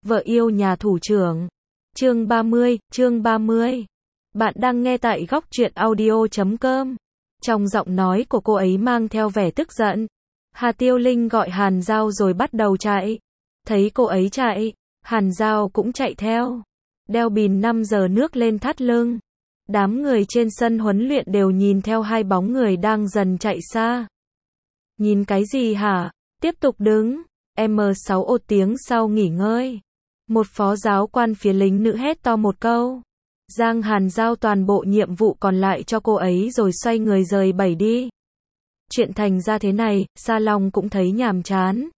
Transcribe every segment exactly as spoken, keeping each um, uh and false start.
Vợ yêu nhà thủ trưởng. Chương ba mươi, chương ba mươi. Bạn đang nghe tại góc truyện audio chấm com. Trong giọng nói của cô ấy mang theo vẻ tức giận. Hà Tiêu Linh gọi Hàn Giao rồi bắt đầu chạy. Thấy cô ấy chạy, Hàn Giao cũng chạy theo. Đeo bìn năm giờ nước lên thắt lưng. Đám người trên sân huấn luyện đều nhìn theo hai bóng người đang dần chạy xa. Nhìn cái gì hả? Tiếp tục đứng. em sáu ột tiếng sau nghỉ ngơi. Một phó giáo quan phía lính nữ hét to một câu. Giang Hàn giao toàn bộ nhiệm vụ còn lại cho cô ấy rồi xoay người rời bẩy đi. Chuyện thành ra thế này, Sa Long cũng thấy nhàm chán.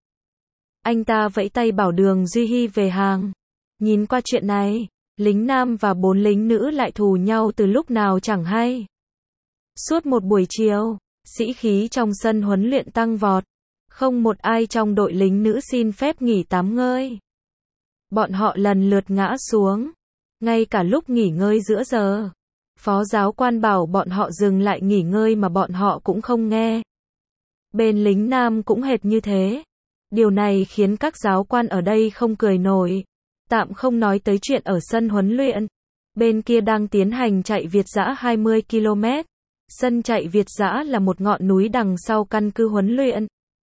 Anh ta vẫy tay bảo Đường Duy Hy về hàng. Nhìn qua chuyện này, lính nam và bốn lính nữ lại thù nhau từ lúc nào chẳng hay. Suốt một buổi chiều, sĩ khí trong sân huấn luyện tăng vọt. Không một ai trong đội lính nữ xin phép nghỉ tắm ngơi. Bọn họ lần lượt ngã xuống. Ngay cả lúc nghỉ ngơi giữa giờ, phó giáo quan bảo bọn họ dừng lại nghỉ ngơi mà bọn họ cũng không nghe. Bên lính nam cũng hệt như thế. Điều này khiến các giáo quan ở đây không cười nổi. Tạm không nói tới chuyện ở sân huấn luyện. Bên kia đang tiến hành chạy Việt dã hai mươi ki lô mét. Sân chạy Việt dã là một ngọn núi đằng sau căn cứ huấn luyện.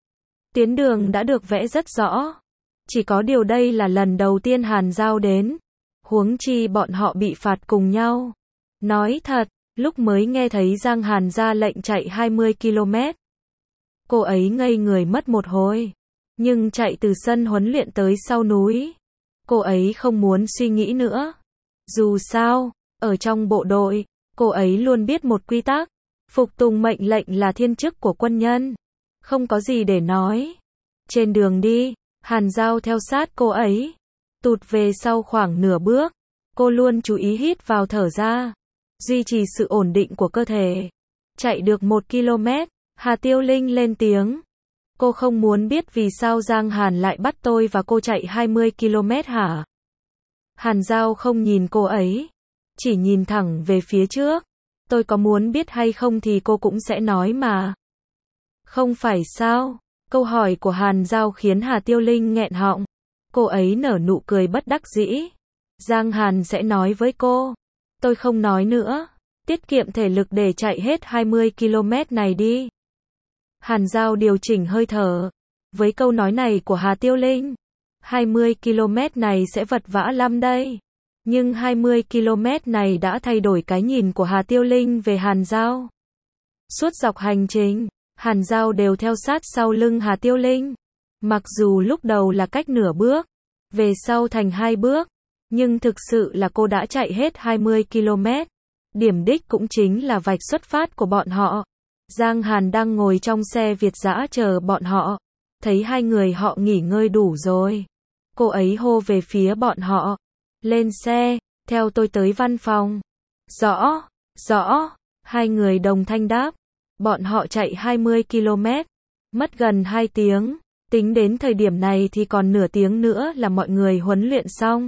Tuyến đường đã được vẽ rất rõ. Chỉ có điều đây là lần đầu tiên Hàn Giao đến. Huống chi bọn họ bị phạt cùng nhau. Nói thật, lúc mới nghe thấy Giang Hàn ra lệnh chạy hai mươi ki lô mét. Cô ấy ngây người mất một hồi. Nhưng chạy từ sân huấn luyện tới sau núi. Cô ấy không muốn suy nghĩ nữa. Dù sao, ở trong bộ đội, cô ấy luôn biết một quy tắc. Phục tùng mệnh lệnh là thiên chức của quân nhân. Không có gì để nói. Trên đường đi, Hàn Giao theo sát cô ấy. Tụt về sau khoảng nửa bước. Cô luôn chú ý hít vào thở ra. Duy trì sự ổn định của cơ thể. Chạy được một ki lô mét, Hà Tiêu Linh lên tiếng. Cô không muốn biết vì sao Giang Hàn lại bắt tôi và cô chạy hai mươi ki lô mét hả? Hàn Giao không nhìn cô ấy. Chỉ nhìn thẳng về phía trước. Tôi có muốn biết hay không thì cô cũng sẽ nói mà. Không phải sao? Câu hỏi của Hàn Giao khiến Hà Tiêu Linh nghẹn họng. Cô ấy nở nụ cười bất đắc dĩ. Giang Hàn sẽ nói với cô. Tôi không nói nữa. Tiết kiệm thể lực để chạy hết hai mươi ki lô mét này đi. Hàn Giao điều chỉnh hơi thở. Với câu nói này của Hà Tiêu Linh, hai mươi ki lô mét này sẽ vật vã lắm đây. Nhưng hai mươi ki lô mét này đã thay đổi cái nhìn của Hà Tiêu Linh về Hàn Giao. Suốt dọc hành trình, Hàn Giao đều theo sát sau lưng Hà Tiêu Linh. Mặc dù lúc đầu là cách nửa bước, về sau thành hai bước, nhưng thực sự là cô đã chạy hết hai mươi ki lô mét. Điểm đích cũng chính là vạch xuất phát của bọn họ. Giang Hàn đang ngồi trong xe Việt dã chờ bọn họ. Thấy hai người họ nghỉ ngơi đủ rồi. Cô ấy hô về phía bọn họ. Lên xe, theo tôi tới văn phòng. Rõ, rõ, hai người đồng thanh đáp. Bọn họ chạy hai mươi ki lô mét, mất gần hai tiếng. Tính đến thời điểm này thì còn nửa tiếng nữa là mọi người huấn luyện xong.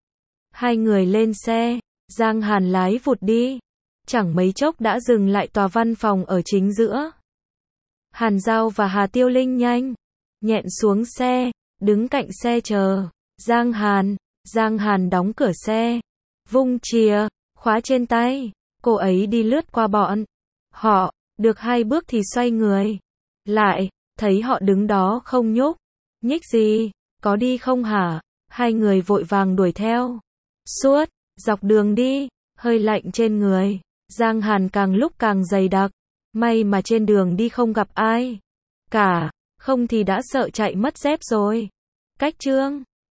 Hai người lên xe, Giang Hàn lái vụt đi. Chẳng mấy chốc đã dừng lại tòa văn phòng ở chính giữa. Hàn Giao và Hà Tiêu Linh nhanh nhẹn xuống xe, đứng cạnh xe chờ. Giang Hàn, Giang Hàn đóng cửa xe, vung chìa khóa trên tay. Cô ấy đi lướt qua bọn họ, được hai bước thì xoay người lại, thấy họ đứng đó không nhúc nhích gì. Có đi không hả? Hai người vội vàng đuổi theo. Suốt dọc đường đi, hơi lạnh trên người Giang Hàn càng lúc càng dày đặc. May mà trên đường đi không gặp ai cả, không thì đã sợ chạy mất dép rồi. Cách chương